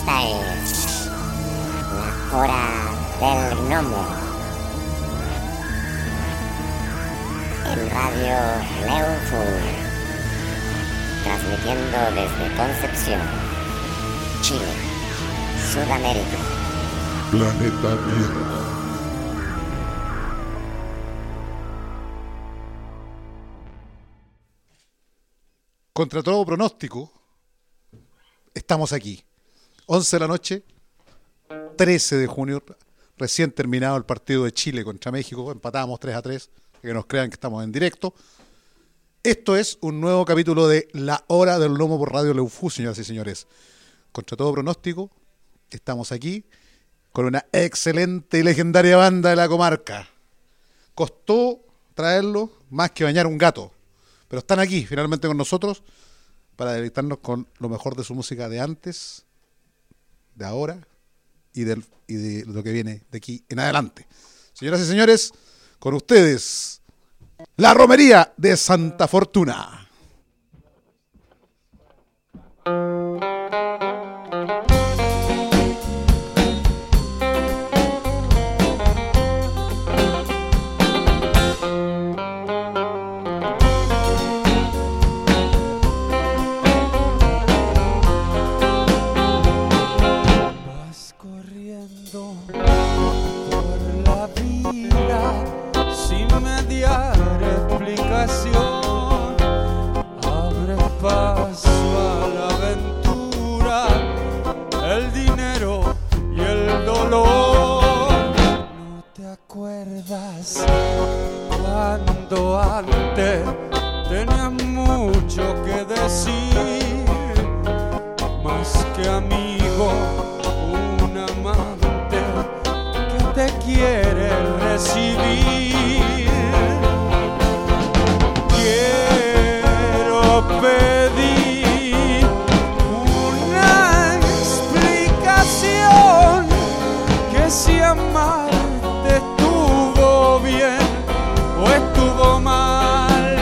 Esta es la hora del gnomo en Radio Leufu, transmitiendo desde Concepción, Chile, Sudamérica, Planeta Tierra. Contra todo pronóstico, estamos aquí. 11 de la noche, 13 de junio, recién terminado el partido de Chile contra México, empatamos 3-3, que nos crean que estamos en directo. Esto es un nuevo capítulo de La Hora del Lomo por Radio Leufu, señoras y señores. Contra todo pronóstico, estamos aquí con una excelente y legendaria banda de la comarca. Costó traerlo más que bañar un gato, pero están aquí finalmente con nosotros para deleitarnos con lo mejor de su música de antes, de ahora y de lo que viene de aquí en adelante. Señoras y señores, con ustedes, la Romería de Santa Fortuna. Abre paso a la aventura, el dinero y el dolor. ¿No te acuerdas cuando antes tenías mucho que decir? Más que amigo, un amante que te quiere recibir. Pedí una explicación, que si amarte estuvo bien o estuvo mal.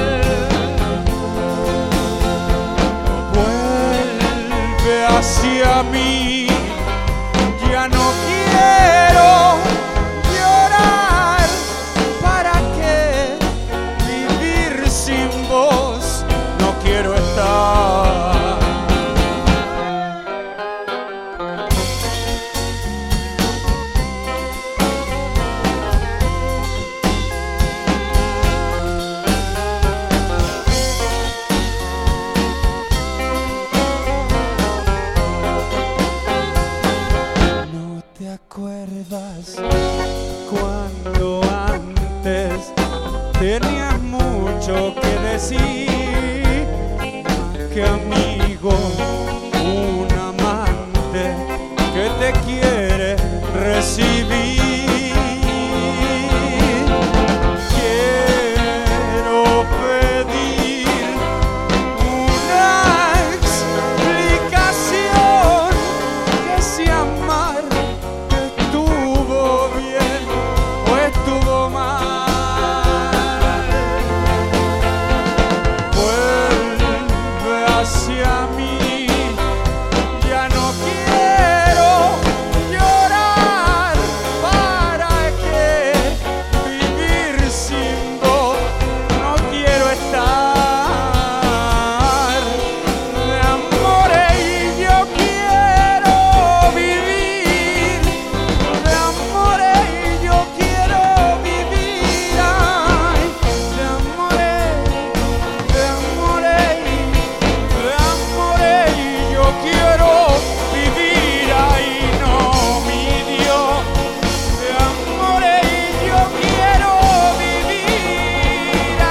Vuelve hacia mí, ya no quiero llorar. ¿Para qué vivir sin vos? No quiero estar. ¿No te acuerdas cuando antes tenías mucho que decir? Que amigo, un amante que te quiere recibir. Quiero pedir una explicación, que si amarte estuvo bien o estuvo mal. Hacia mí, ya no quiero llorar. ¿Para qué vivir sin vos? No quiero estar. De amores y yo quiero vivir. De amores y yo quiero vivir. Ay, de amores, de amores. Yo quiero vivir, ay no, mi Dios. De amores yo quiero vivir.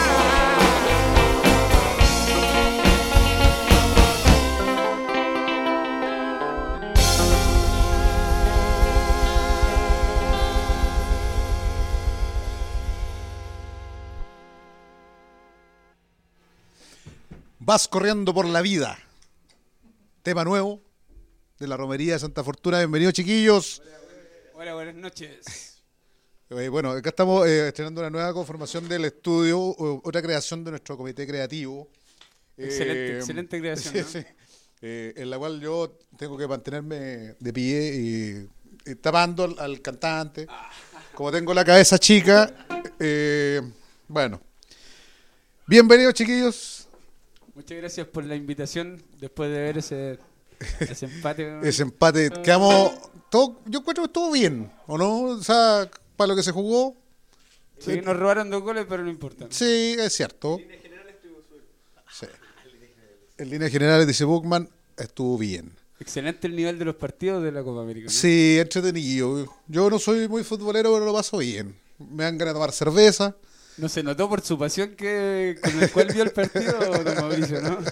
Vas corriendo por la vida. Tema nuevo de la Romería de Santa Fortuna. Bienvenidos, chiquillos. Hola, buenas noches. Bueno, acá estamos estrenando una nueva conformación del estudio, otra creación de nuestro comité creativo. Excelente creación, sí, ¿no? sí. en la cual yo tengo que mantenerme de pie y tapando al cantante. Como tengo la cabeza chica, bueno. Bienvenidos, chiquillos. Muchas gracias por la invitación después de ver ese empate. Ese empate, quedamos. Yo encuentro que estuvo bien, ¿o no? O sea, para lo que se jugó. Sí, nos robaron 2 goles, pero no importa. Sí, es cierto. Sí. En líneas generales, dice Bookman, estuvo bien. Excelente el nivel de los partidos de la Copa América, ¿no? Sí, entretenido. Yo no soy muy futbolero, pero lo paso bien. Me dan ganas de tomar cerveza. No se notó por su pasión con el cual vio el partido, don Mauricio, ¿no?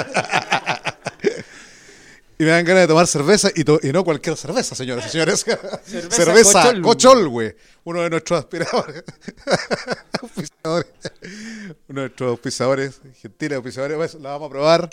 Y me dan ganas de tomar cerveza y no cualquier cerveza, señoras y señores. Cerveza Cochol, güey. Uno de nuestros aspiradores. Uno de nuestros auspiciadores, gentiles auspiciadores. Pues, la vamos a probar.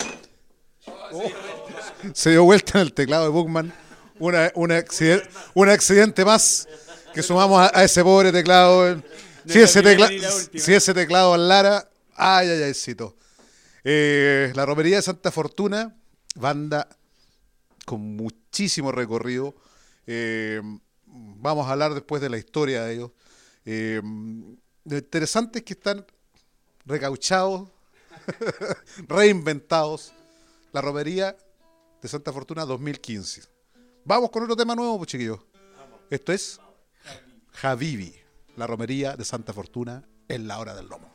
Se dio vuelta en el teclado de Bookman. Un accidente más que sumamos a ese pobre teclado. Si ese teclado Lara, ay, cito. La Romería de Santa Fortuna, banda con muchísimo recorrido. Vamos a hablar después de la historia de ellos. Lo interesante es que están recauchados, reinventados. La Romería de Santa Fortuna 2015. Vamos con otro tema nuevo, pues, chiquillos. Esto es Habibi, la Romería de Santa Fortuna en la hora del lomo.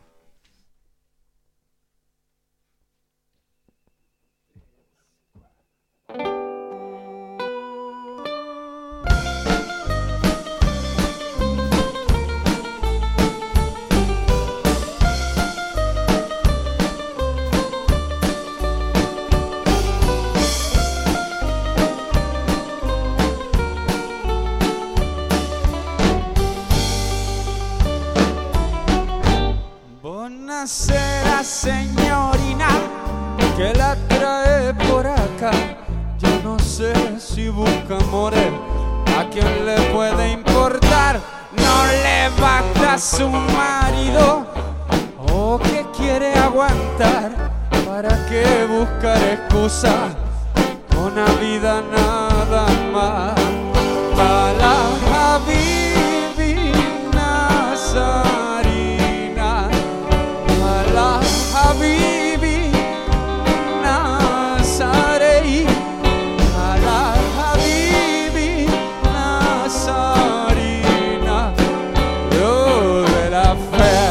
Buonasera señorina, que la trae por acá. Yo no sé si busca amores, a quién le puede importar. No le basta a su marido, o que quiere aguantar. ¿Para qué buscar excusa? Una vida nada más. Para la Habibi Nazarina, la Habibi Nazarei, la Habibi Nazarina, yo de la fe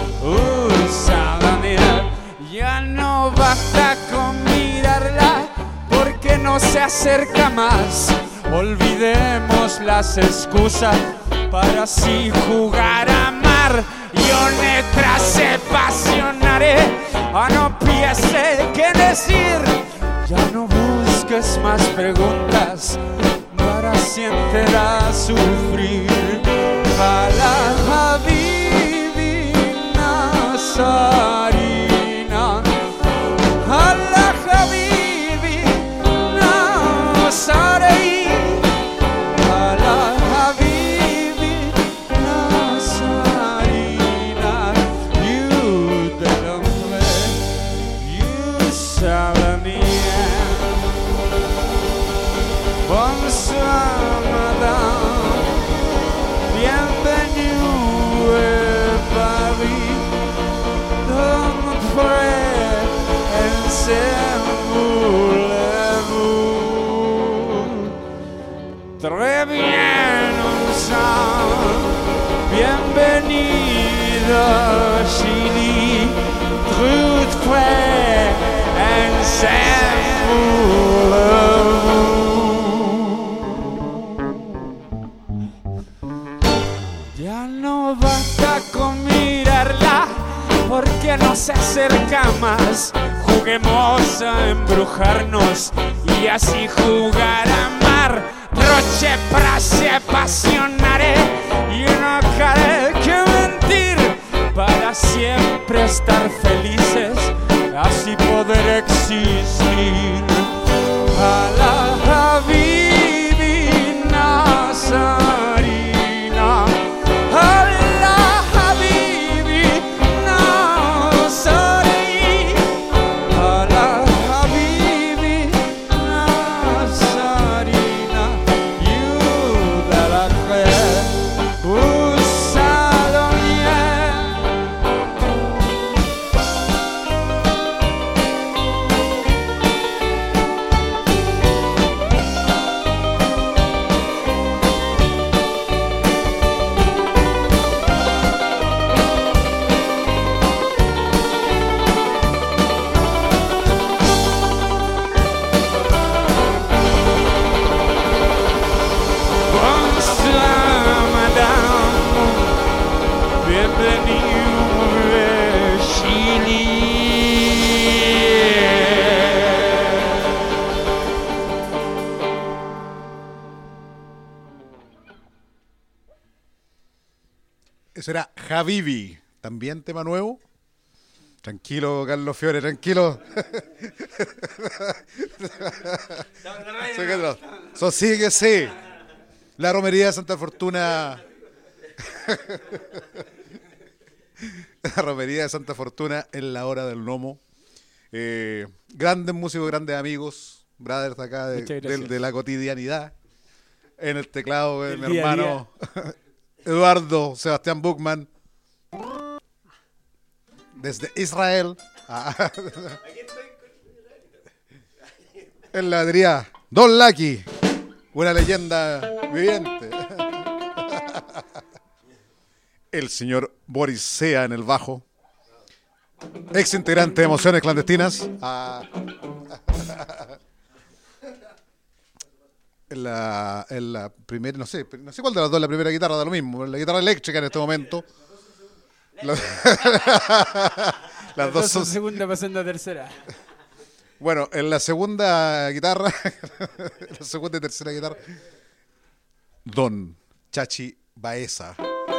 usada. Ya no basta con mirarla, porque no se acerca más. Olvidemos las excusas para así jugar a amar. Io ne traspasionaré, no piense qué decir. Ya no busques más preguntas para siempre a sufrir. A la Habibi Nazarina, a la Habibi Nazarei, a la Habibi Nazarina, you don't play, you Salamia. Bonsoir madame, bienvenue à Paris. Don't play, and c'est voulez-vous. Très bien, ensemble, bienvenido Chili. Tout près, and c'est voulez-vous. Ya no basta con mirarla, porque no se acerca más. Juguemos a embrujarnos y así jugar a amar. Troche, frase, apasionaré y no haré que mentir, para siempre estar felices, así poder existir. A la Habibi Nazarina, a la Habibi Nazarina, a la Habibi Eso era Habibi, también tema nuevo. Tranquilo, Carlos Fiore, tranquilo. Sosíguese. La romería de Santa Fortuna. La romería de Santa Fortuna en la hora del lomo. Grandes músicos, grandes amigos, brothers de acá de la cotidianidad. En el teclado, mi hermano Eduardo Sebastián Buchmann. Desde Israel. En la batería, Don Lucky, una leyenda viviente. El señor Boris Sea en el bajo, ex integrante de Emociones Clandestinas. En la primera, no sé cuál de las dos, la primera guitarra, da lo mismo, la guitarra eléctrica en este momento. Las dos son segunda pasando a tercera. Bueno, en la segunda guitarra, la segunda y tercera guitarra, Don Chachi Baeza.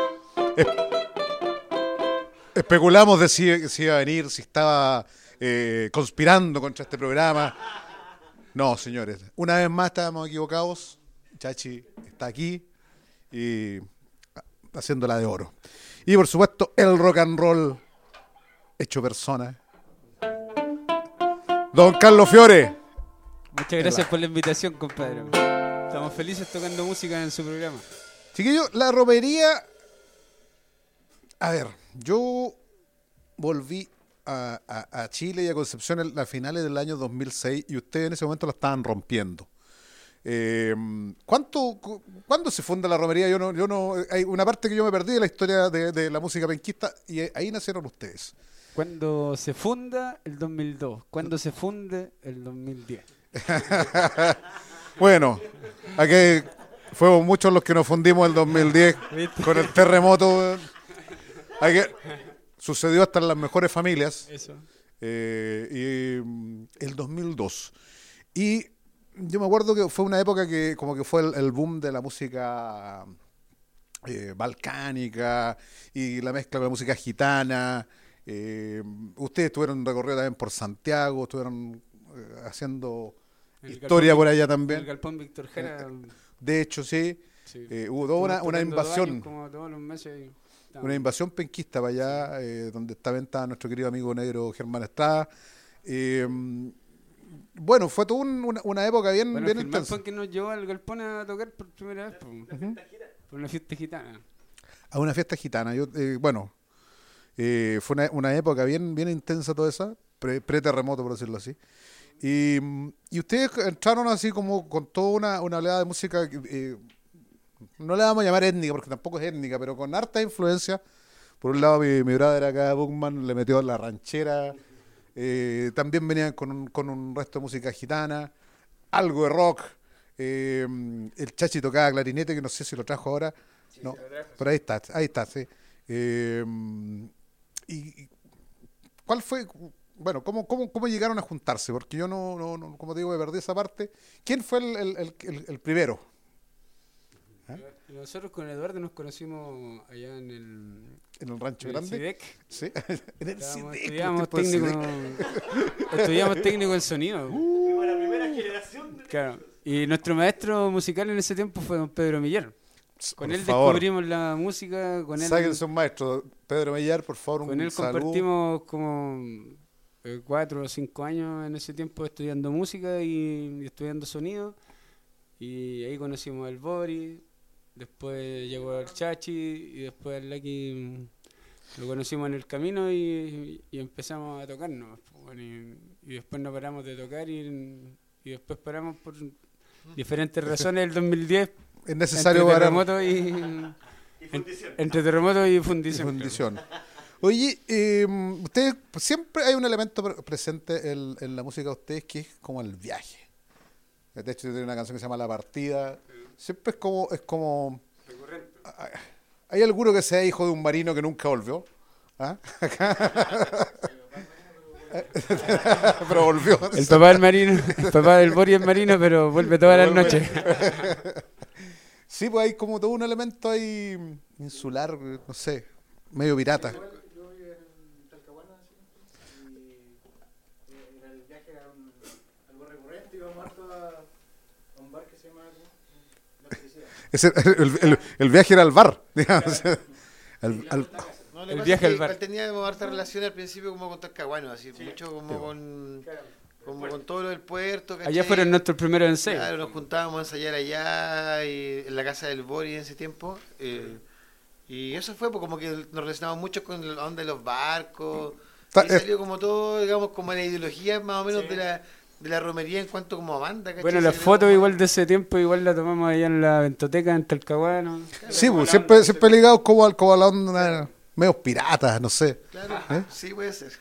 Especulamos de si iba a venir, si estaba conspirando contra este programa. No, señores, una vez más estábamos equivocados. Chachi está aquí y haciéndola de oro. Y por supuesto, el rock and roll hecho persona. Don Carlos Fiore. Muchas gracias por la invitación, compadre. Estamos felices tocando música en su programa. Chiquillos, la romería. A ver, yo volví a Chile y a Concepción a finales del año 2006 y ustedes en ese momento la estaban rompiendo. ¿Cuándo se funda la romería? Yo no, hay una parte que yo me perdí de la historia de la música penquista y ahí nacieron ustedes. Cuando se funda, el 2002. Cuando se funde, el 2010. Bueno, aquí fuimos muchos los que nos fundimos el 2010 con el terremoto. Sucedió hasta en las mejores familias. Eso. Y el 2002. Y yo me acuerdo que fue una época que como que fue el boom de la música balcánica y la mezcla con la música gitana. Ustedes tuvieron un recorrido también por Santiago, estuvieron haciendo historia por allá también. El Galpón Víctor Jara. De hecho, sí. Hubo toda una invasión. Años, como todos los meses. Una invasión penquista para allá, donde estaba nuestro querido amigo negro Germán Estrada. Bueno, fue toda una época bien intensa. Fue que nos llevó al Galpón a tocar por primera vez, por una fiesta gitana. A una fiesta gitana. Fue una época bien intensa toda esa, pre-terremoto, por decirlo así. Y ustedes entraron así como con toda una oleada de música, no le vamos a llamar étnica, porque tampoco es étnica, pero con harta influencia. Por un lado, mi brother acá, Buchmann, le metió la ranchera. También venían con un resto de música gitana, algo de rock. El Chachi tocaba clarinete, que no sé si lo trajo ahora. Sí, no, pero ahí está, sí. ¿Y cuál fue? Bueno, ¿cómo llegaron a juntarse? Porque yo no como te digo, me perdí esa parte. ¿Quién fue el primero? Nosotros con Eduardo nos conocimos allá en el Rancho Grande. CIDEC. Sí, en el CIDEC. Estudiamos técnico en sonido. Fuimos la primera generación. Claro. Y nuestro maestro musical en ese tiempo fue don Pedro Millar. Con Por él favor, descubrimos la música. Con él, sáquense un maestro, Pedro Millar, por favor, con él saludo. compartimos como 4 o 5 años en ese tiempo estudiando música y estudiando sonido. Y ahí conocimos al Boris. Después llegó el Chachi y después al Lucky lo conocimos en el camino y empezamos a tocarnos. Y después no paramos de tocar y después paramos por diferentes razones el 2010. Es necesario entre parar. terremoto entre terremoto y fundición. Oye, ustedes siempre hay un elemento presente en la música de ustedes que es como el viaje. De hecho, tiene una canción que se llama La Partida. Siempre es como Recurrente. ¿Hay alguno que sea hijo de un marino que nunca volvió? ¿Ah? Pero volvió. El papá del marino, el papá del Boris es marino, pero vuelve todas las noches. Sí, pues hay como todo un elemento ahí insular, no sé, medio pirata. Yo viví en Talcahuano y en el viaje era algo recurrente, íbamos harto a un bar que se llama La Felicidad. El viaje era al bar, digamos. Al- No, El viaje al bar. Igual teníamos harta relación al principio como con Talcahuano, así, mucho como con todo lo del puerto. ¿cachai? Allá fueron nuestros primeros ensayos. Claro, nos juntábamos a ensayar allá y en la casa del Bori en ese tiempo. Y eso fue pues, como que nos relacionamos mucho con la onda de los barcos. Ta- Y salió como todo, digamos, como la ideología más o menos de la romería en cuanto como a banda. ¿cachai? Bueno, las Salió fotos como- igual de ese tiempo, igual la tomamos allá en la Ventoteca, en Talcahuano. Sí, pues siempre ligados como a la onda medio piratas, no sé. Claro, ¿Eh? sí puede ser.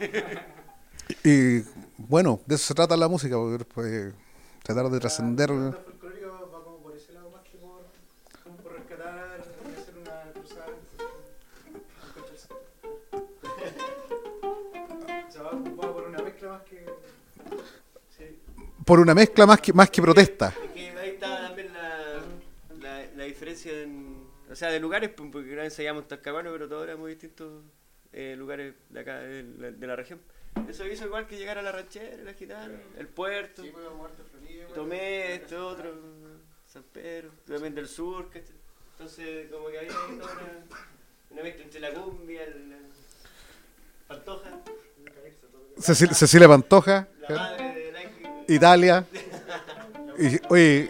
Y bueno, de eso se trata la música, porque pues, tratar de trascender. La folclórica va como por ese lado más que por rescatar y hacer una cruzada. Se va por una mezcla más que. Sí. Por una mezcla más que protesta. Es que ahí está también la diferencia o sea, de lugares, pues, porque ahora ensayamos en Talcahuano, pero todos éramos distintos lugares de acá, de la región. Eso hizo igual que llegar a la ranchera, la gitana, el puerto, Sí, podemos muerte Florida. Tomé, otro, San Pedro, también del sur, ¿cachai? Entonces, como que había ahí toda una mezcla entre la cumbia, la Pantoja, Cecilia Pantoja, la madre del ángel. Italia. Y, oye,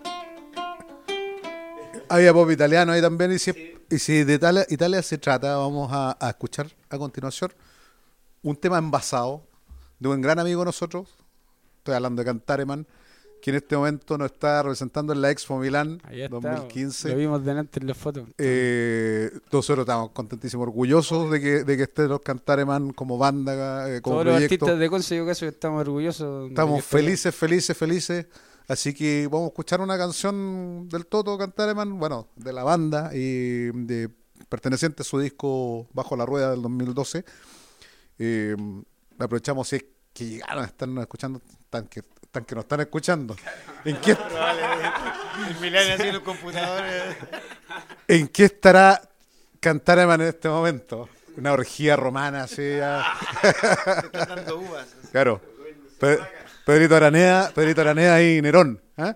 había pop italiano ahí también. Y si de Italia se trata, vamos a escuchar a continuación un tema envasado de un gran amigo de nosotros. Estoy hablando de Cantareman, que en este momento nos está representando en la Expo Milán Allá está, 2015. lo vimos delante en las fotos. Nosotros estamos contentísimos, orgullosos de que estén los Cantareman como banda, como Todos los proyecto. artistas de Conce, yo caso que estamos orgullosos. de Estamos que estén. felices. Así que vamos a escuchar una canción del Toto Cantareman, bueno, de la banda y perteneciente a su disco Bajo la Rueda del 2012. Aprovechamos si es que llegaron a estarnos escuchando, tan que nos están escuchando. ¿En qué, El Milán así en los computadores. ¿En qué estará Cantareman en este momento? Una orgía romana, así ya. Se están dando uvas. Claro. Pedrito Araneda y Nerón. ¿Ah?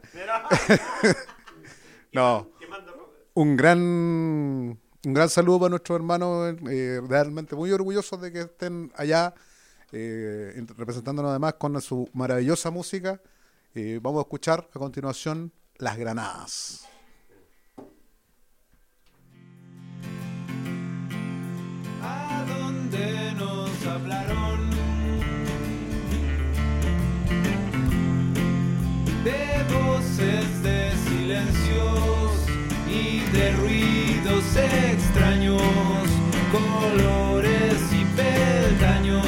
No. Un gran saludo para nuestros hermanos, realmente muy orgullosos de que estén allá, representándonos además con su maravillosa música. Vamos a escuchar a continuación Las Granadas. A donde nos hablaron de voces, de silencios y de ruidos extraños, colores y peldaños.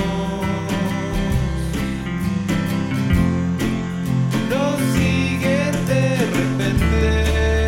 Nos siguen de repente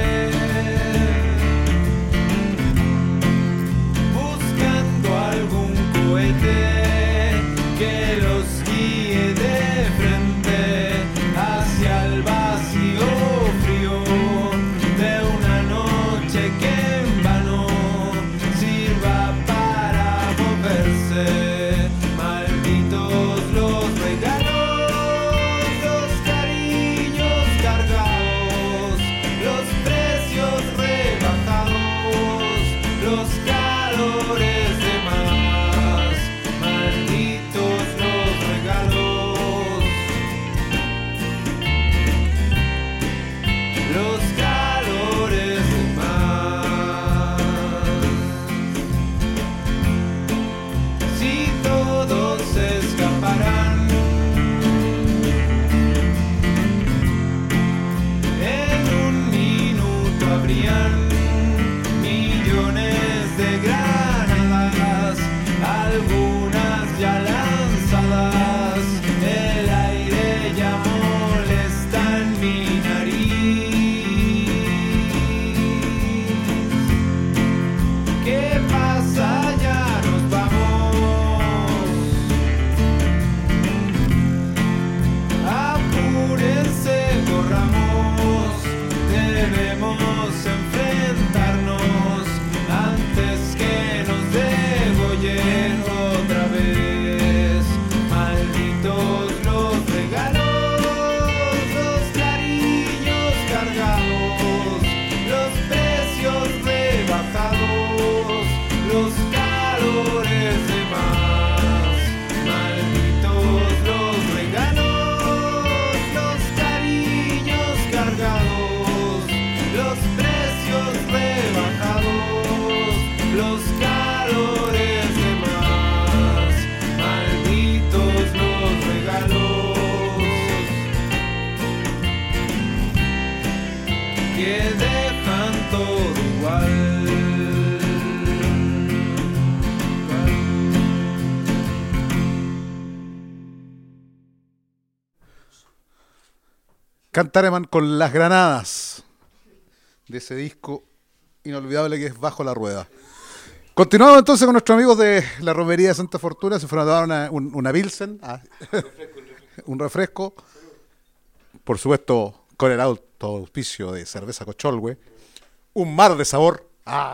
Cantareman con Las Granadas, de ese disco inolvidable que es Bajo la Rueda. Continuamos entonces con nuestros amigos de la romería de Santa Fortuna. Se fueron a dar una Pilsen, un refresco. Por supuesto, con el auspicio de cerveza Cocholwe. Un mar de sabor.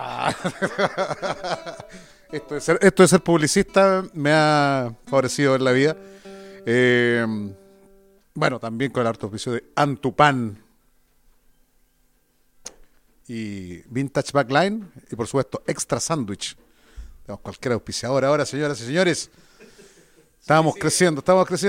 Esto de ser publicista me ha favorecido en la vida. Bueno, también con el auspicio de Antupan y Vintage Backline y por supuesto Extra Sandwich. Tenemos cualquier auspiciador ahora, señoras y señores. Estamos creciendo.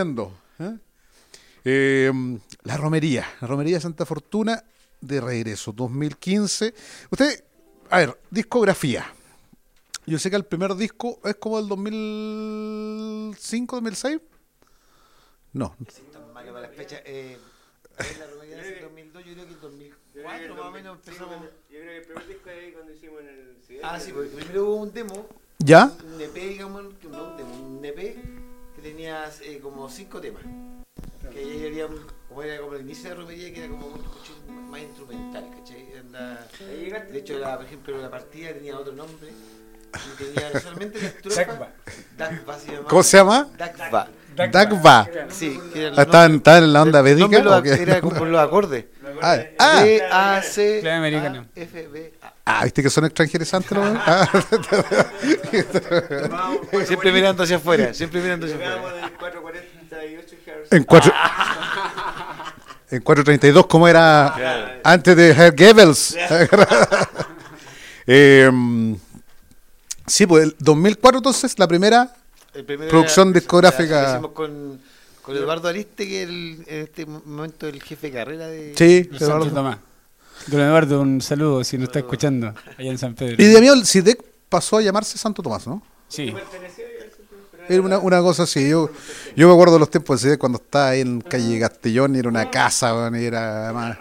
La romería Santa Fortuna de regreso, 2015. Usted, a ver, discografía. Yo sé que el primer disco es como el 2005, 2006. No. Malo para las fechas. La romería del 2002, yo creo que el 2004 más o menos empezamos. Yo creo que el primer disco es ahí cuando hicimos en el CD. Sí, porque primero hubo un demo. ¿Ya? Un EP, digamos, un EP que tenía como 5 temas. Que ahí había, como era como el inicio de la romería, que era como un más instrumental, ¿cachai? De hecho, por ejemplo, la partida tenía otro nombre. Y tenía solamente la estrofa. Dakva se llamaba. ¿Cómo se llama? Dakva. Sí. ¿Estaban en la onda védica? Era como por los acordes. D-A-C-F-B-A. ¿Viste que son extranjerizantes? Siempre mirando hacia afuera. En 448 Hz. En 432, como era antes de Herr Goebbels. Sí, pues el 2004 entonces la primera producción discográfica. Hicimos con Eduardo Ariste, que es en este momento el jefe de carrera de... Sí, Santo Tomás. Don Eduardo, un saludo si nos está escuchando allá en San Pedro. Y de mí el CIDEC pasó a llamarse Santo Tomás, ¿no? Sí. Era una cosa así. Yo me acuerdo de los tiempos del CIDEC cuando estaba ahí en calle Castellón y era una casa, y era más...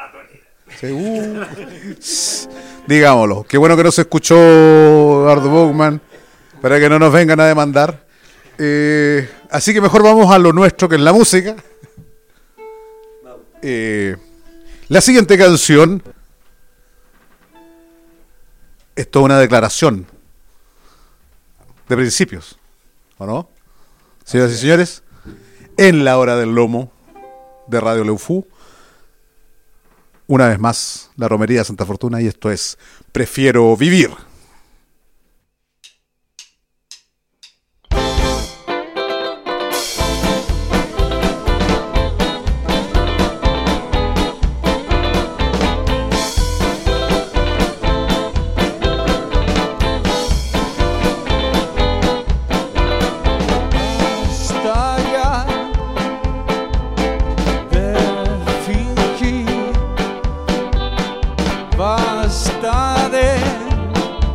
Sí, digámoslo. Qué bueno que no se escuchó Eduardo Bogman para que no nos vengan a demandar. Así que mejor vamos a lo nuestro, que es la música. La siguiente canción es toda una declaración de principios, ¿o no? Señoras y señores, en la hora del lomo de Radio Leufú, una vez más, la romería de Santa Fortuna, y esto es Prefiero Vivir. Basta de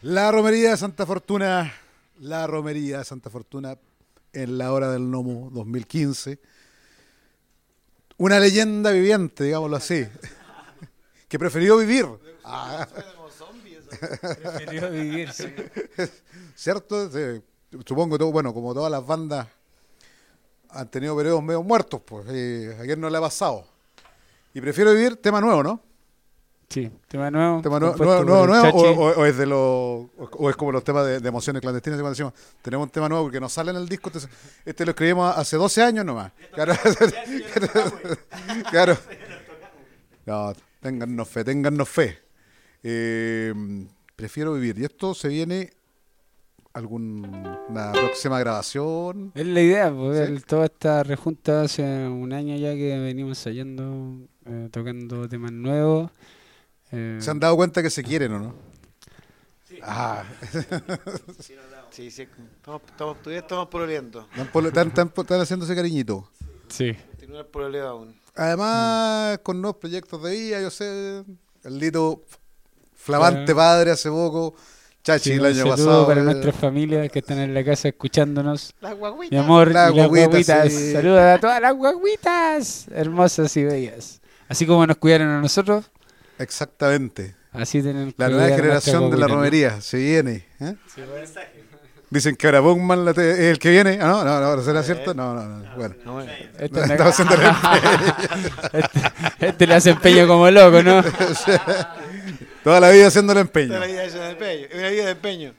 La romería de Santa Fortuna, la romería de Santa Fortuna en la hora del gnomo 2015. Una leyenda viviente, digámoslo así, que prefirió vivir. Prefirió vivir, sí. ¿Cierto? Sí, supongo todo, bueno, como todas las bandas han tenido periodos medio muertos, pues a quién no le ha pasado. Y prefiero vivir tema nuevo, ¿no? Sí, tema nuevo. Tema compuesto nuevo, por el Chachi. o es de los o es como los temas de emociones clandestinas cuando decimos tenemos un tema nuevo porque no sale en el disco, entonces, este lo escribimos hace 12 años nomás. Claro. Claro. No, téngannos fe. Prefiero vivir. Y esto se viene alguna próxima grabación. Es la idea, pues, ¿Sí? toda esta rejunta hace un año ya que venimos ensayando, tocando temas nuevos. ¿Se han dado cuenta que se quieren o no? Sí. Ah. Sí, estamos pololeando. Están haciendo ese cariñito. Sí. Tiene un pololeo aún. Además, con nuevos proyectos de vida, yo sé, el Lito, flamante padre hace poco, Chachi Sí, el un año saludo pasado. para nuestras familias que están en la casa escuchándonos. Las guaguitas. Mi amor, Las y las guaguitas, guaguitas. sí. Saludos a todas las guaguitas, hermosas y bellas. Así como nos cuidaron a nosotros, Exactamente. así tienen que La nueva cuidar a generación nuestras de la guaguitas, ¿no? romería, se viene. ¿Eh? Dicen que ahora Bugman es el que viene. ¿Ah, no, ¿será cierto? No. Bueno. No, bueno. Este, no- Estamos haciendo el este le hace empeño como loco, ¿no? toda la vida haciendo el empeño. Toda la vida es un empeño. Es una vida de empeño.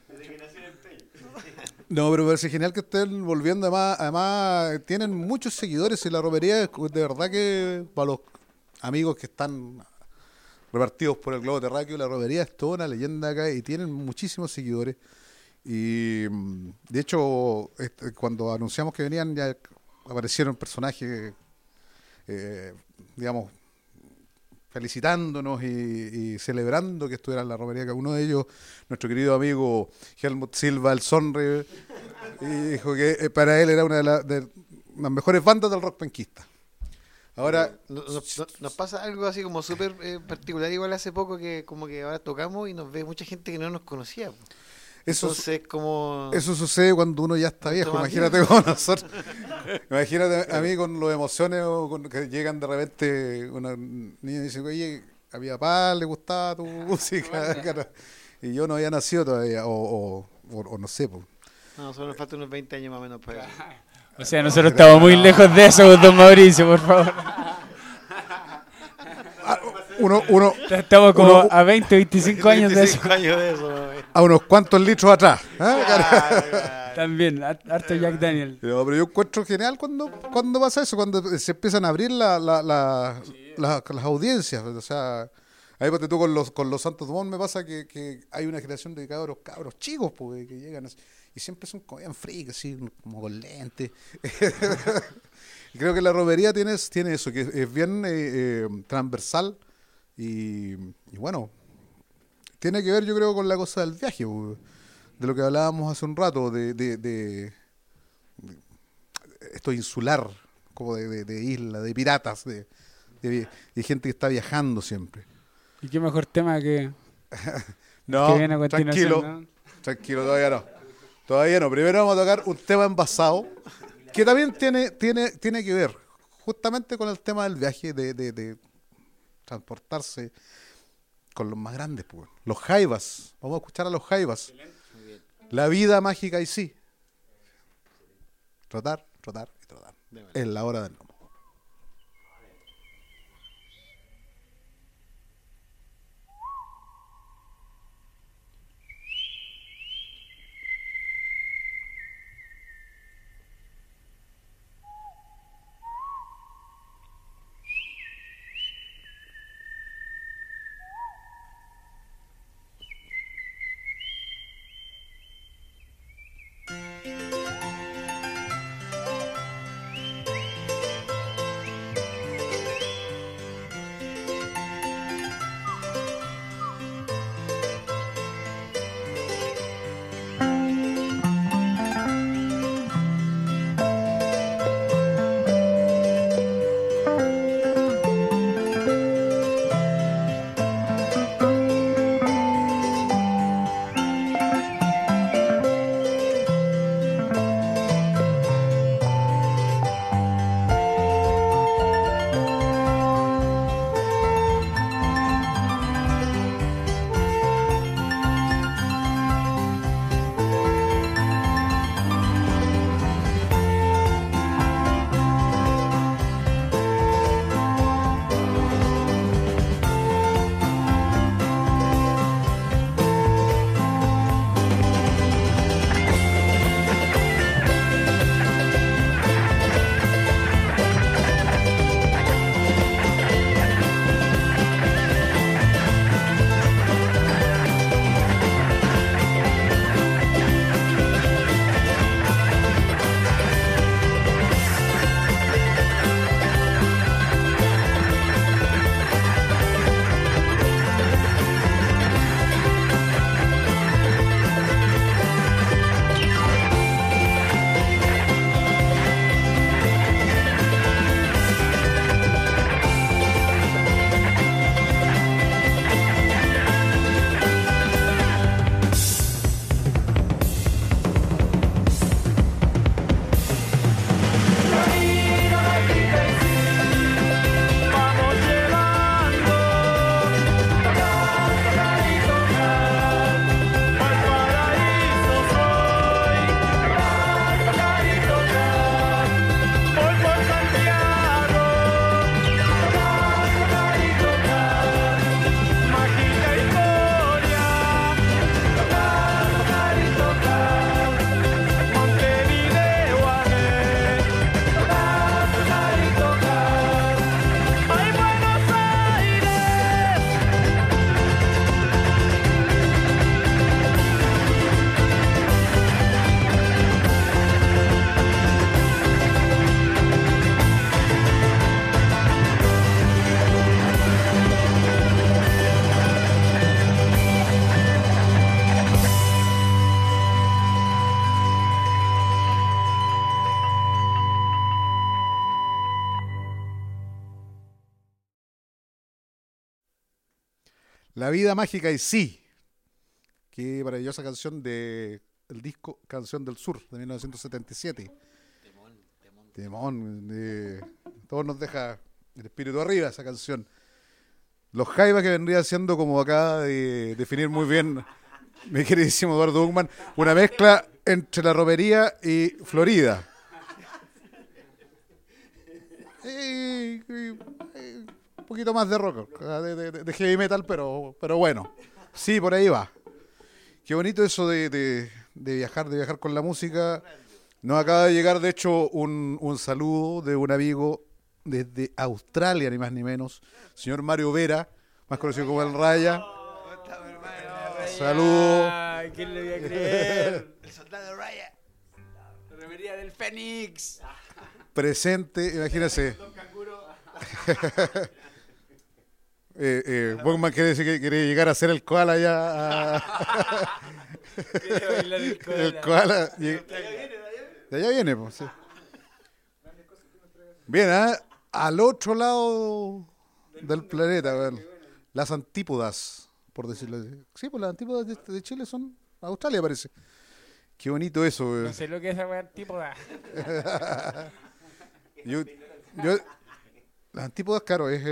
No, pero parece genial que estén volviendo. Además, tienen muchos seguidores y la romería es de verdad que para los amigos que están repartidos por el globo terráqueo, la romería es toda una leyenda acá y tienen muchísimos seguidores. Y de hecho, cuando anunciamos que venían, ya aparecieron personajes, digamos, felicitándonos y celebrando que estuviera en la romería. Que uno de ellos, nuestro querido amigo Helmut Silva, el Sonre, y dijo que para él era una de las mejores bandas del rock penquista. Ahora, Nos pasa algo así como súper particular, igual hace poco que como que ahora tocamos y nos ve mucha gente que no nos conocía. Po. eso, Entonces como... eso sucede cuando uno ya está viejo. Más Imagínate como nosotros. Imagínate a mí con los emociones o con que llegan de repente una niña y dice, oye, a mi papá le gustaba tu música. Claro. Y yo no había nacido todavía, o no sé. Pues. No, solo nos faltan unos 20 años más o menos para eso. O sea, nosotros estamos muy lejos de eso, don Mauricio, por favor. Estamos como a 20, 25 años de eso. 25 años de eso. Mami. A unos cuantos litros atrás. También, harto Jack Daniel. Pero yo encuentro genial cuando pasa eso, cuando se empiezan a abrir las audiencias. O sea, ahí ponte tú con los Santos Dumont me pasa que hay una generación de cabros chicos pues, que llegan así, y siempre son como bien freak, así como con lentes. Y creo que la romería tiene eso, que es bien transversal y bueno, tiene que ver yo creo con la cosa del viaje, pues, de lo que hablábamos hace un rato, de esto insular, como de isla, de piratas, de gente que está viajando siempre. ¿Y qué mejor tema que No, que viene a continuación? tranquilo, ¿No? tranquilo, todavía no. Primero vamos a tocar un tema envasado, que también tiene que ver justamente con el tema del viaje, de transportarse con los más grandes, pues. Los Jaivas, vamos a escuchar a los Jaivas. La vida mágica y sí. Trotar y trotar. Es la hora del gnomo. La vida mágica y sí. Qué maravillosa canción de el disco Canción del Sur de 1977. Temón. Todos nos deja el espíritu arriba esa canción. Los Jaivas, que vendría siendo, como acaba de definir muy bien mi queridísimo Eduardo Buchmann, una mezcla entre la romería y Florida. Un poquito más de rock, de heavy metal, pero bueno. Sí, por ahí va. Qué bonito eso de viajar con la música. Nos acaba de llegar, de hecho, un saludo de un amigo desde Australia, ni más ni menos, señor Mario Vera, más conocido como El Raya. Saludos. Ay, ¿quién le iba a creer? El soldado Raya. La remería del Fénix. Presente, imagínese. Buchmann quiere decir que quiere llegar a hacer el koala ya. Quiere bailar el koala. El koala. De allá viene, pues. Sí. Bien, al otro lado del planeta, bueno, las antípodas, por decirlo así. Sí, pues las antípodas de Chile son Australia, parece. Qué bonito eso. No sé lo que es esa weá antípoda. Las antípodas, claro, es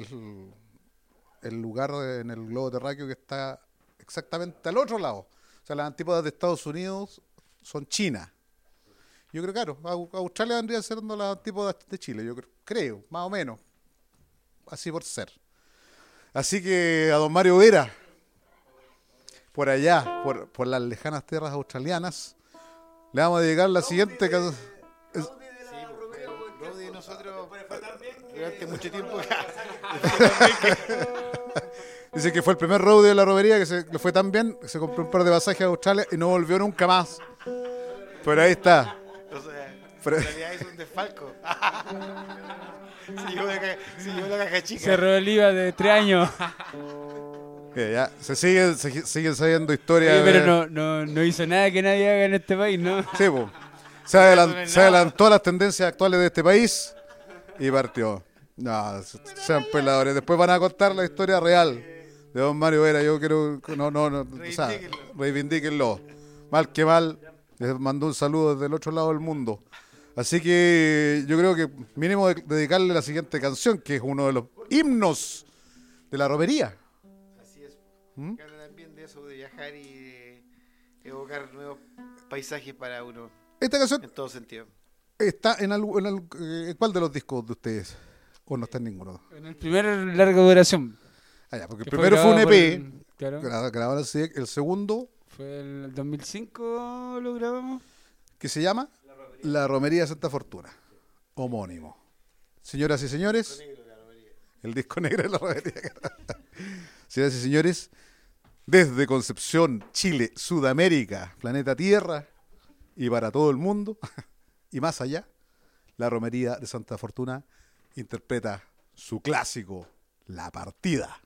el lugar en el globo terráqueo que está exactamente al otro lado. O sea, las antípodas de Estados Unidos son China. Yo creo, claro, Australia vendría siendo las antípodas de Chile, yo creo, más o menos, así por ser. Así que a don Mario Vera, por allá, por las lejanas tierras australianas, le vamos a dedicar la siguiente canción. Rodi y nosotros durante mucho tiempo Dice que fue el primer roadie de la romería, que le fue tan bien, que se compró un par de pasajes a Australia y no volvió nunca más. Pero ahí está. O sea, en realidad es un desfalco. Se llevó la caja chica. Cerro del IVA de 3 años. Que ya se siguen sabiendo historias. Oye, pero no hizo nada que nadie haga en este país, ¿no? Sí, pues. Se adelantó a las tendencias actuales de este país y partió. No, sean peladores. Después van a contar la historia real de don Mario Vera. Yo quiero. No. O sea, reivindíquenlo. Mal que mal. Les mandó un saludo desde el otro lado del mundo. Así que yo creo que mínimo dedicarle la siguiente canción, que es uno de los himnos de la romería. Así es. Que habla también de eso, de viajar y de evocar nuevos paisajes para uno. Esta canción en todo sentido. ¿Está en cuál de los discos de ustedes? ¿O no está en ninguno? En el primer larga duración. Ah, ya, porque el primero fue un EP. Claro. Grabado así. El segundo. Fue el 2005, lo grabamos. ¿Qué se llama? La Romería de Santa Fortuna. Homónimo. Señoras y señores. El disco negro de la romería. Señoras y señores, desde Concepción, Chile, Sudamérica, planeta Tierra y para todo el mundo y más allá, la Romería de Santa Fortuna interpreta su clásico, La Partida.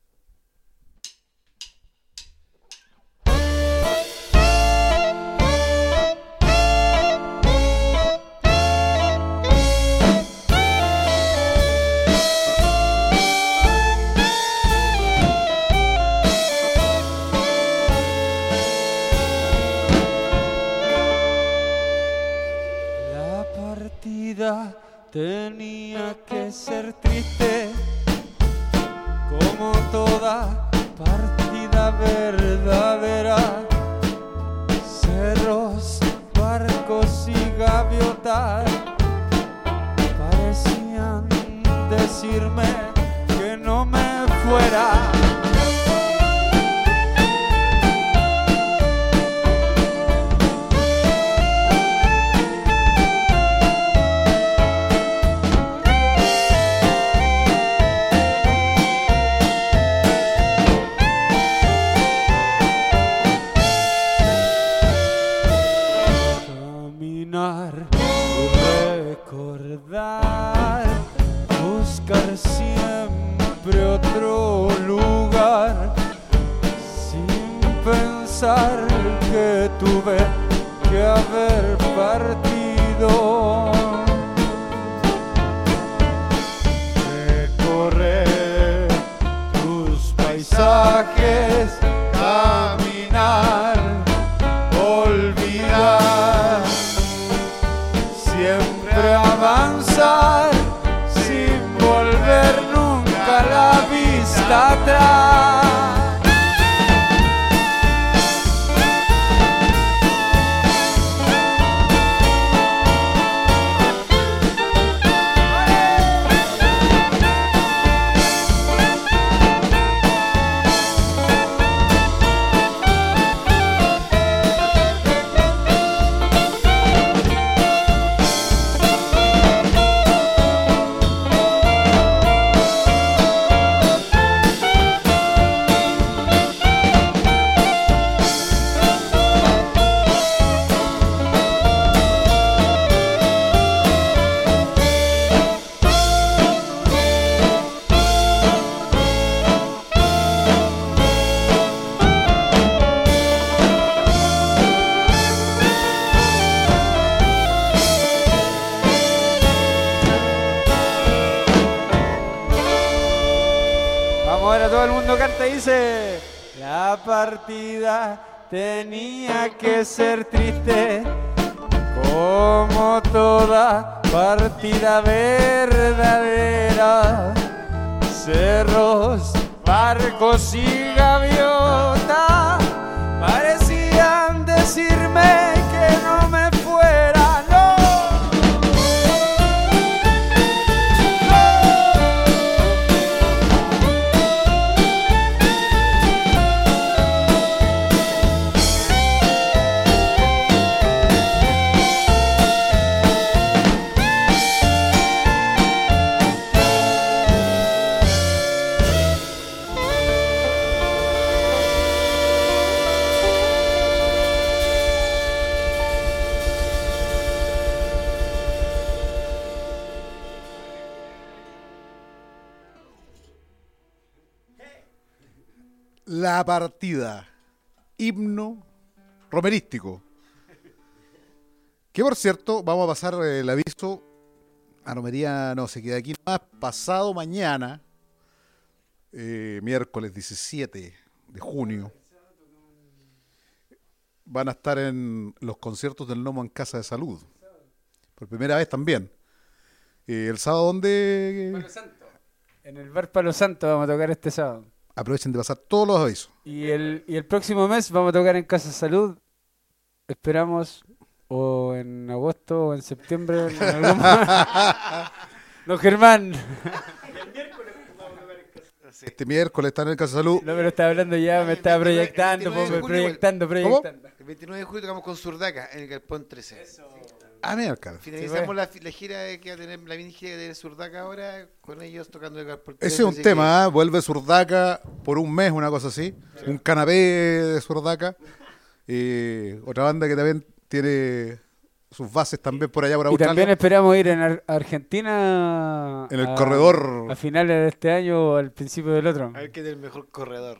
Tenía que ser triste, como toda partida verdadera. Cerros, barcos y gaviotas parecían decirme que no me fuera. Buscar siempre otro lugar, sin pensar que tuve que haber partido. Recorrer tus paisajes paisajes, caminar, olvidar, siempre avanzar sin volver nunca la vista atrás. Todo el mundo canta y dice: la partida tenía que ser triste, como toda partida verdadera. Cerros, barcos y gaviotas parecían decirme que no me fuera, no. La partida, himno romerístico. Que por cierto, vamos a pasar el aviso. A romería no se queda aquí más. Pasado mañana, miércoles 17 de junio, van a estar en los conciertos del Nomo en Casa de Salud. Por primera vez también. El sábado, ¿dónde? Palo Santo. En el bar Palo Santo vamos a tocar este sábado. Aprovechen de pasar todos los avisos. Y el próximo mes vamos a tocar en Casa Salud. Esperamos o en agosto o en septiembre. En algún... Don Germán. Este miércoles están en Casa Salud. No me lo estaba hablando ya, me estaba proyectando, proyectando. ¿Cómo? El 29 de julio tocamos con Surdaca en el Galpón 13. Ah, miércoles. Finalizamos la gira que va a tener, la mini gira de Surdaca ahora, con ellos tocando el Galpón 13. Ese es un tema, ¿eh? Vuelve Surdaca por un mes, una cosa así. Sí. Un canapé de Surdaca. Otra banda que también tiene sus bases también por allá por Australia. Y también esperamos ir en Argentina en el corredor a finales de este año o al principio del otro. A ver quién es el mejor corredor.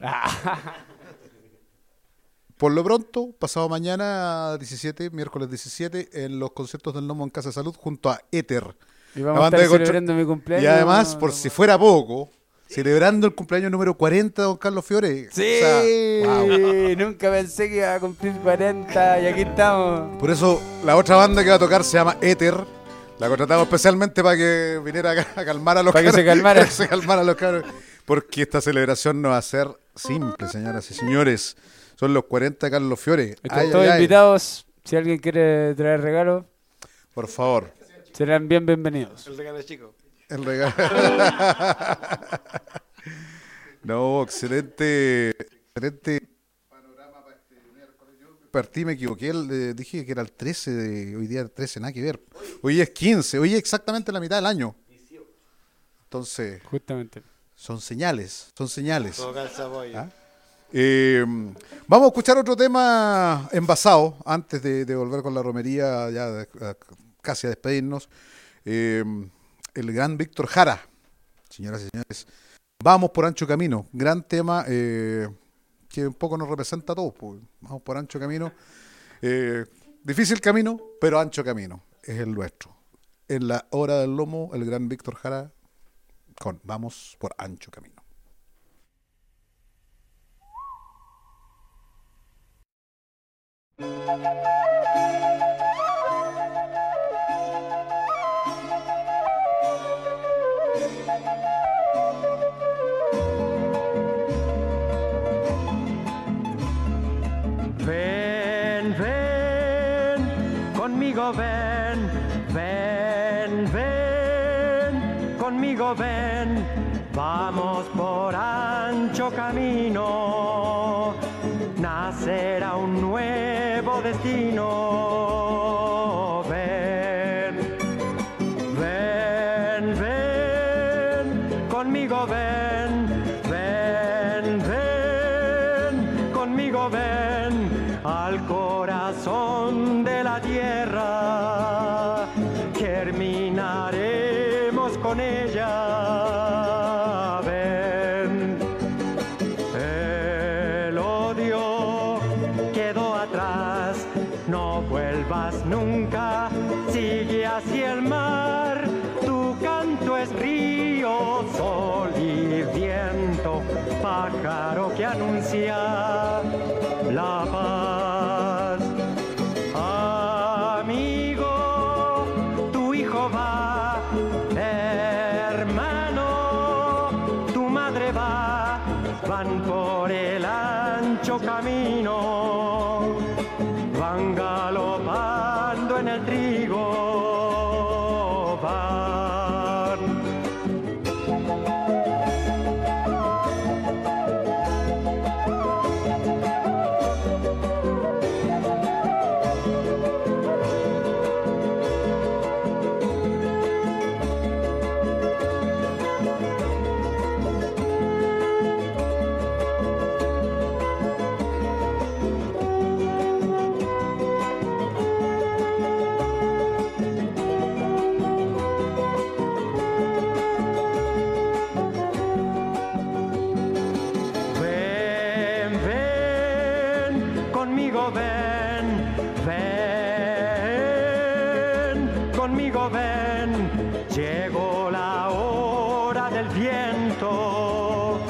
Por lo pronto, pasado mañana 17, miércoles 17, en los conciertos del Nomo en Casa de Salud junto a Éter. Y vamos a estar celebrando mi cumpleaños. Y además, por si fuera poco, celebrando el cumpleaños número 40 de don Carlos Fiore. Sí, o sea, wow. Nunca pensé que iba a cumplir 40 y aquí estamos. Por eso la otra banda que va a tocar se llama Éter. La contratamos especialmente para que viniera a calmar a los cabros. Para que se calmara a los cabros. Porque esta celebración no va a ser simple, señoras y señores. Son los 40 de Carlos Fiore. Están todos invitados. Si alguien quiere traer regalos, por favor, serán bienvenidos. El regalo chico. El regalo. No, excelente panorama para este miércoles. Yo partí, me equivoqué, dije que era el 13 de hoy día, el 13, nada que ver. Hoy es 15, hoy es exactamente la mitad del año. Entonces, justamente. Son señales. Todo calza pollo. ¿Ah? Vamos a escuchar otro tema envasado antes de volver con la romería, ya casi a despedirnos. El gran Víctor Jara, señoras y señores. Vamos por ancho camino, gran tema que un poco nos representa a todos. Pues. Vamos por ancho camino. Difícil camino, pero ancho camino es el nuestro. En la hora del lomo, el gran Víctor Jara con Vamos por ancho camino. Ven, ven, conmigo ven, ven, ven, conmigo ven, vamos por ancho camino, nacerá un nuevo destino. Ven, ven, ven, conmigo ven, ven, ven, conmigo ven al corazón de la tierra, germinaremos con ella. Ven, el odio quedó atrás, no vuelvas nunca, sigue hacia el mar, tu canto es río, sol y viento, pájaro que anuncia la paz. Amigo, tu hijo va, hermano, tu madre va, van por el ancho camino, van galopando en el trigo, van. Ven, ven, conmigo ven, ven, conmigo ven, llegó la hora del viento,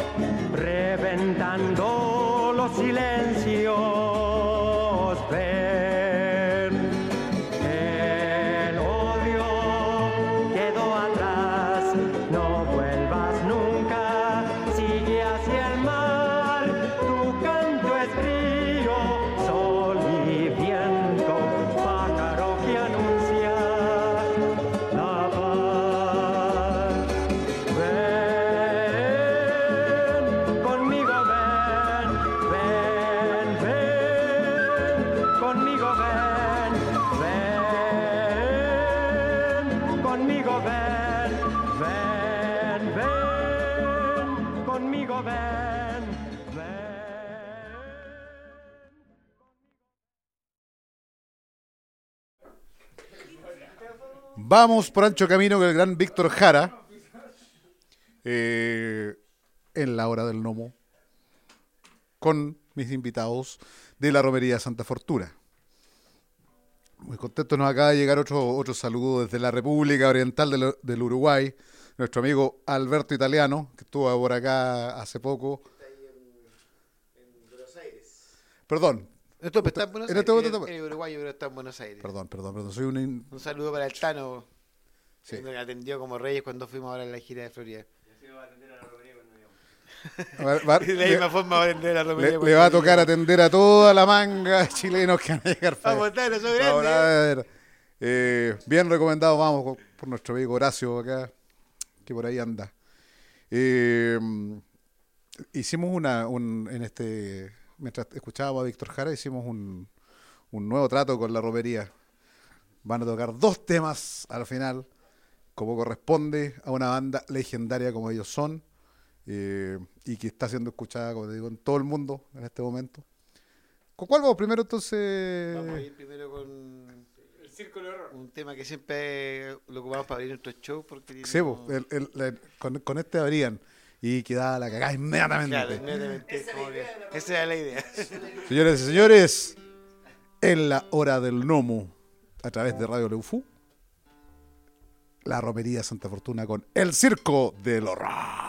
reventando los silencios. Ven, el odio quedó atrás, no vuelvas nunca, sigue hacia el mar, tu canto es río, sol y viento, pájaro que anuncia la paz. Ven, conmigo ven, ven, ven, conmigo ven, ven, conmigo ven, ven, ven, conmigo ven, ven. Vamos por ancho camino con el gran Víctor Jara. En la hora del gnomo. Con mis invitados de la Romería Santa Fortuna. Muy contento, nos acaba de llegar otro saludo desde la República Oriental del Uruguay. Nuestro amigo Alberto Italiano, que estuvo por acá hace poco. En Buenos Aires. Perdón. Esto está en Buenos en Aires. este momento El uruguayo, pero está en Buenos Aires. Perdón. Soy un... Un saludo para el Tano, Sí. que me atendió como Reyes cuando fuimos ahora en la gira de Florida. De la misma forma va a atender a la romería. Le va a tocar atender a toda la manga de chilenos que van a llegar. Vamos, estar, eso es Vamos, grande. a ver. Bien recomendado, vamos por nuestro amigo Horacio acá, que por ahí anda. Hicimos mientras escuchábamos a Víctor Jara, hicimos un nuevo trato con la romería. Van a tocar 2 temas al final, como corresponde a una banda legendaria como ellos son, y que está siendo escuchada, como te digo, en todo el mundo en este momento. ¿Con cuál vamos primero entonces? Vamos a ir primero con El Círculo de Horror. un tema que siempre lo ocupamos para abrir nuestros shows. Porque Sí, con este abrían y quedaba la cagada inmediatamente. Claro, inmediatamente, como que esa era la idea. Señores y señores, en la hora del gnomo, a través de Radio Leufú, la Romería Santa Fortuna con El Circo del Horror.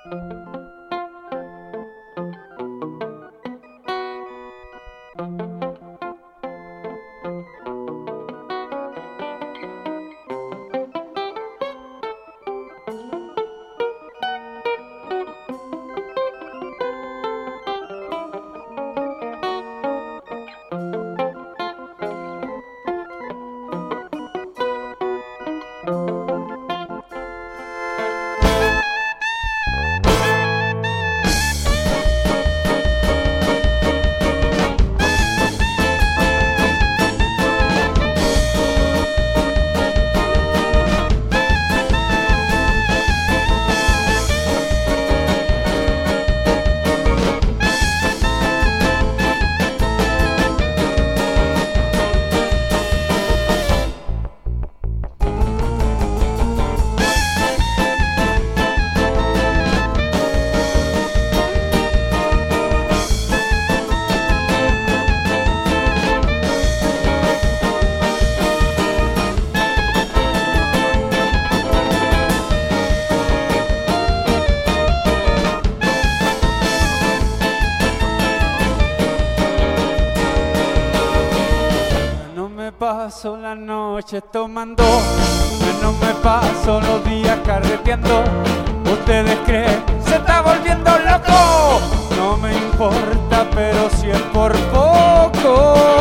Paso la noche tomando, no me paso los días carreteando. Ustedes creen se está volviendo loco, no me importa, pero si es por poco.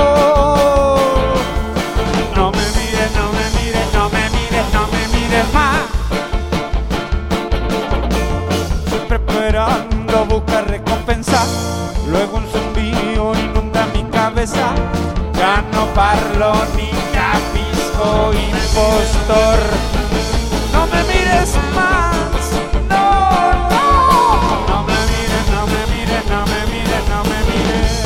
No me mires, no me mires, no me mires, no me mires más. Siempre esperando buscar recompensa, luego un zumbido inunda mi cabeza. Ya no parlo ni capisco, impostor. No me mires más, no, no. No me mires, no me mires, no me mires, no me mires.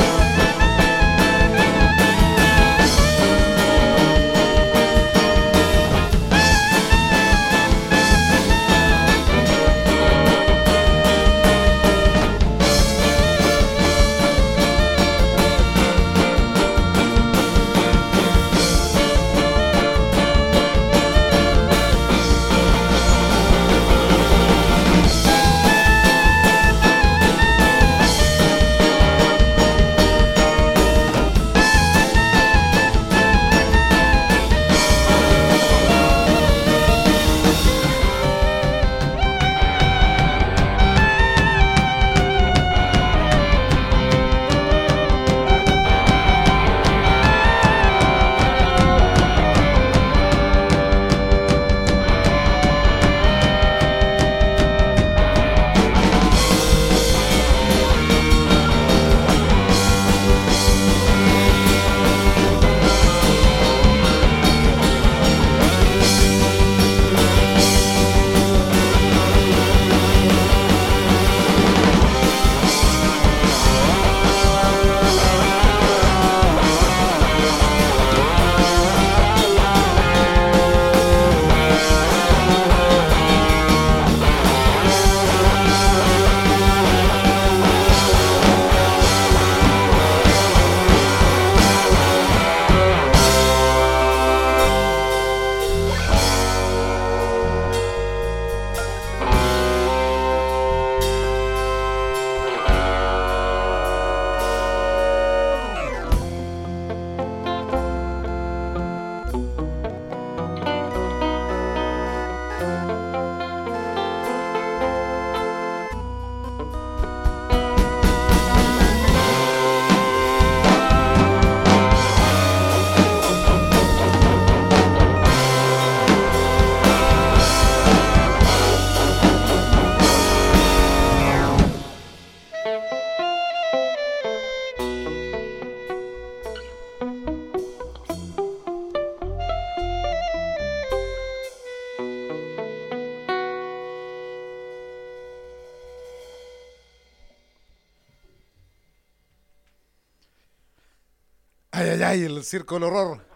Ay, ay, ay, el circo del horror.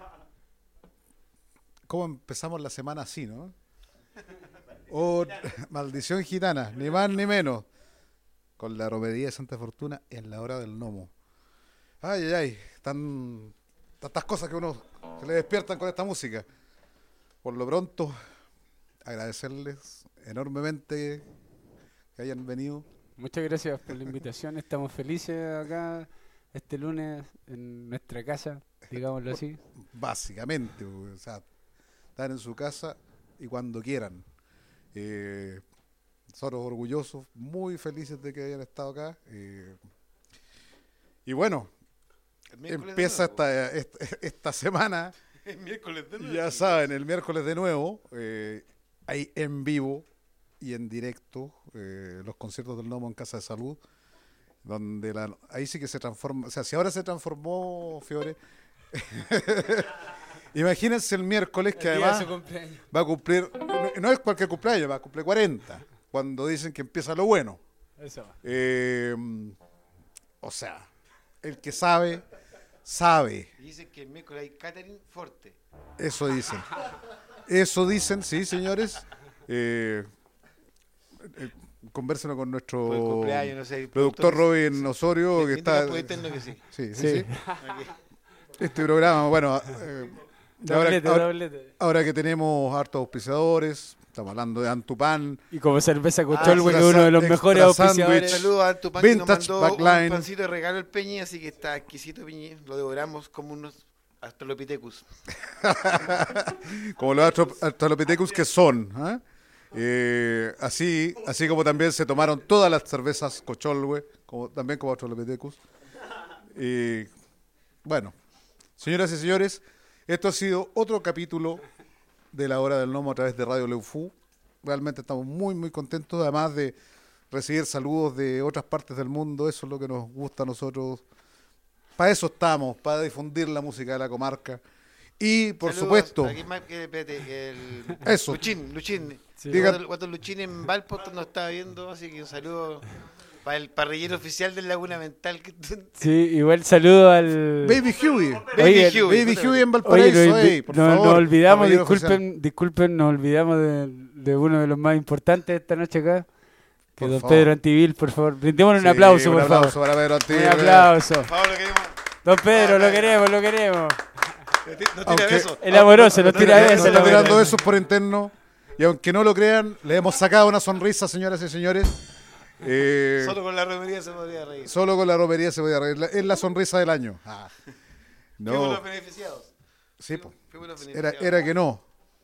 ¿Cómo empezamos la semana así, no? Oh, maldición gitana, ni más ni menos. Con la romería de Santa Fortuna en la hora del gnomo. Ay, ay, ay, tantas cosas que uno se le despiertan con esta música. Por lo pronto, agradecerles enormemente que hayan venido. Muchas gracias por la invitación. Estamos felices acá este lunes en nuestra casa, digámoslo así. Básicamente, o sea, están en su casa y cuando quieran. Nosotros orgullosos, muy felices de que hayan estado acá. Y bueno, El miércoles empieza de nuevo. esta semana, El miércoles de nuevo. ya saben, el miércoles de nuevo, hay en vivo y en directo los conciertos del Nomo en Casa de Salud, donde ahí sí que se transforma, o sea, si ahora se transformó, Fiore, imagínense el miércoles que El día de además su cumpleaños. va a cumplir, no es cualquier cumpleaños, va a cumplir 40, cuando dicen que empieza lo bueno. Eso. O sea, el que sabe, sabe. Y dicen que el miércoles hay catering fuerte. Eso dicen. Eso dicen, sí, señores. Convérselo con nuestro Por el cumpleaños, no sé, productor Robin Osorio, que está... Puede eterno que sí. Sí, sí, Sí. sí. Este programa, bueno, Doblete, ahora, doblete. ahora que tenemos hartos auspiciadores, estamos hablando de Antupán, Y como cerveza Cocholwe, extra que es uno de los extra mejores auspiciadores. sándwich. Saludos a tu pan que nos Vintage mandó Backline. un pancito de regalo el Peñi, así que está exquisito Peñi. Lo devoramos como unos Australopithecus. como los Australopithecus que son. Así como también se tomaron todas las cervezas Cocholwe, también como Australopithecus. Bueno, señoras y señores, esto ha sido otro capítulo de La Hora del Nomo a través de Radio Leufú. Realmente estamos muy, muy contentos, además de recibir saludos de otras partes del mundo. Eso es lo que nos gusta a nosotros. Para eso estamos, para difundir la música de la comarca. Y, por Saludos, supuesto, aquí más que, espérate, el Eso. Luchín. Sí. Diga- Cuando Luchín en Valpo nos está viendo, así que un saludo para el parrillero oficial del Laguna Mental. Sí, igual saludo al... Baby Huey. Oye, Baby Huey en Oye, Valparaíso, por favor. nos olvidamos, parrillero oficial. disculpen, nos olvidamos de uno de los más importantes de esta noche acá, que Por don favor. Pedro Antivil, por favor. Brindémosle un Sí, aplauso, un por aplauso favor. para Pedro Un Antivil. aplauso. Por favor, lo queremos. Don Pedro, lo queremos, lo queremos. No tira Aunque- besos. El amoroso, nos tira Nos besos. está el tirando amoroso. besos por interno. Y aunque no lo crean, le hemos sacado una sonrisa, señoras y señores. Solo con la romería se podría reír. Solo con la romería se podía reír. Es la sonrisa del año. Fuimos No, los beneficiados. sí, po. Fuimos los Era, beneficiados. era que no.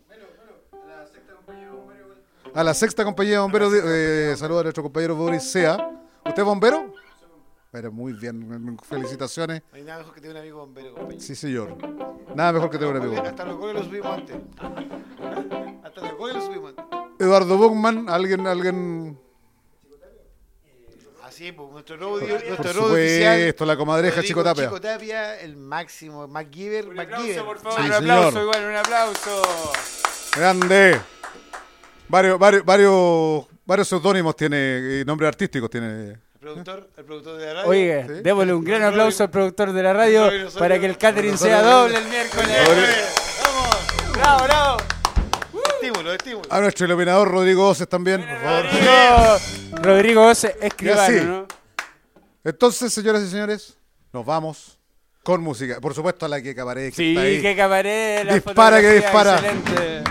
A la sexta compañía de bomberos, saludos a nuestro compañero Boris Sea. ¿Usted es bombero? Pero muy bien, felicitaciones. No hay nada mejor que tener un amigo bombero, compañero. Sí, señor. Nada mejor que tener un amigo. Hasta los goles los subimos antes. Hasta los goles los subimos antes. Eduardo Buchmann, alguien. Así, pues, nuestro robo Por oficial. supuesto, la comadreja Rodrigo Chico Tapia. Chico Tapia, el máximo, MacGyver. Un aplauso, por favor, Sí, un aplauso, señor. igual, un aplauso. Grande. Varios seudónimos tiene, y nombres artísticos tiene. El productor de la radio. Oiga, Sí. démosle un gran aplauso al productor de la radio para que el catering sea doble el miércoles. ¡Vamos! ¡Bravo, bravo! Estímulo. A nuestro iluminador Rodrigo Oces también, por favor. Rodrigo Ose, Y escribano, así. ¿no? Entonces, señoras y señores, nos vamos con música. Por supuesto, a la que Cabaret. Que Sí, está ahí. que cabaret, la Dispara, que fotografía, dispara. excelente.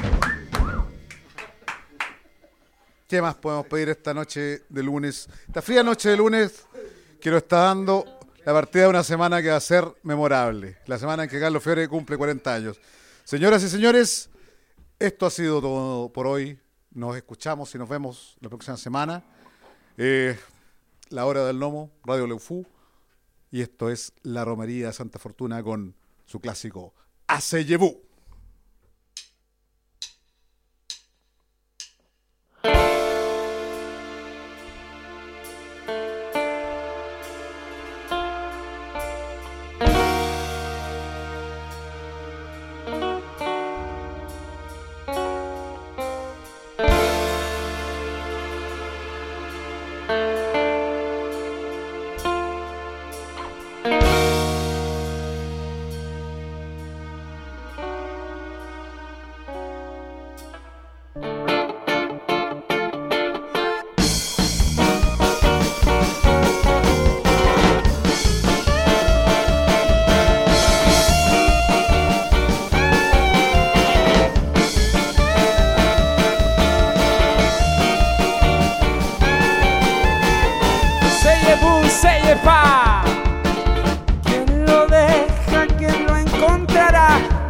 ¿Qué más podemos pedir esta noche de lunes? Esta fría noche de lunes que nos está dando la partida de una semana que va a ser memorable. La semana en que Carlos Fiore cumple 40 años. Señoras y señores, esto ha sido todo por hoy. Nos escuchamos y nos vemos la próxima semana. La Hora del Nomo, Radio Leufú. Y esto es La Romería de Santa Fortuna con su clásico Hace Llevú.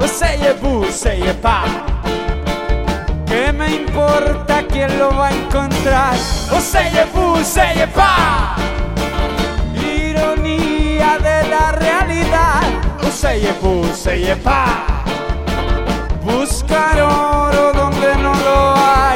Seye bu, seye pa. ¿Qué me importa quién lo va a encontrar? Seye bu, seye pa. Ironía de la realidad. Seye bu, seye pa. Buscar oro donde no lo hay.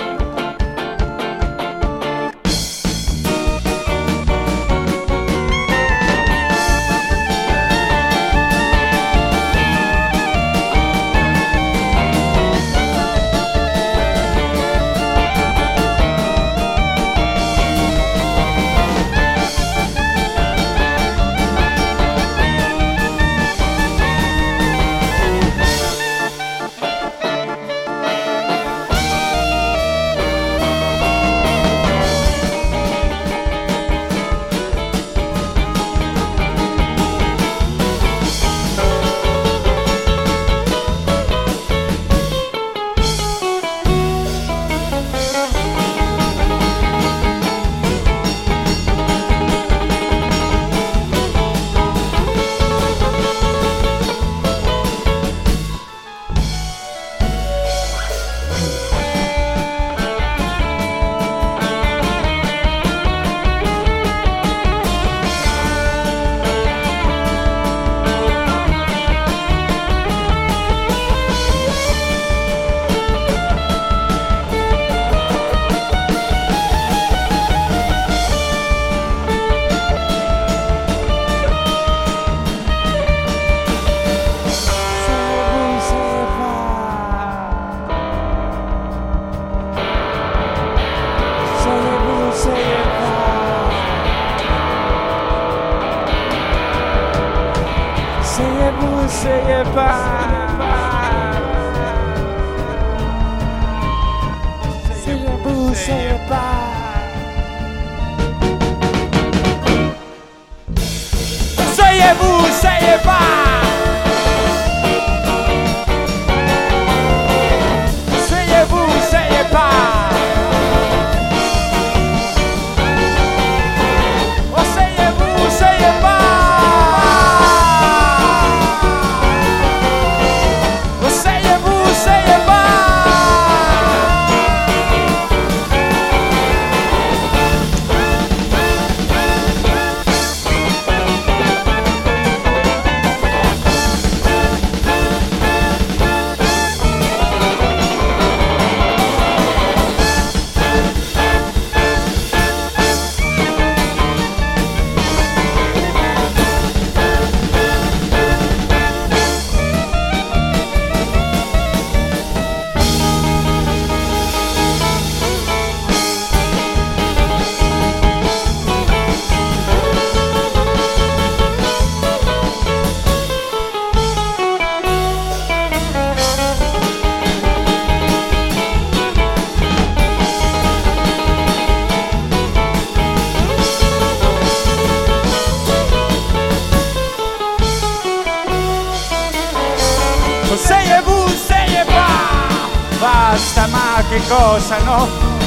Basta más che cosa, no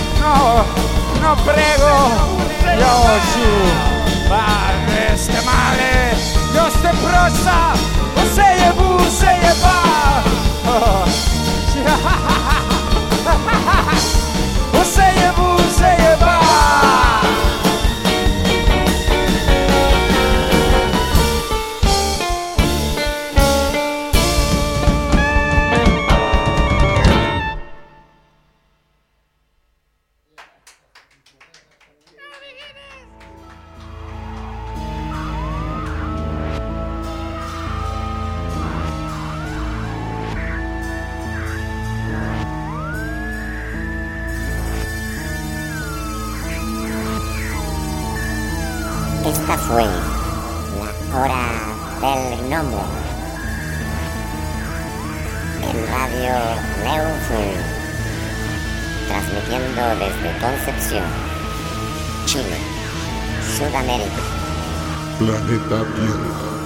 prego, Yoshi, este male, Dios te prosa, seye bu, seye ba, seye bu, seye ba. Esta fue la hora del gnomo en Radio Leuful, transmitiendo desde Concepción, Chile, Sudamérica. Planeta Tierra.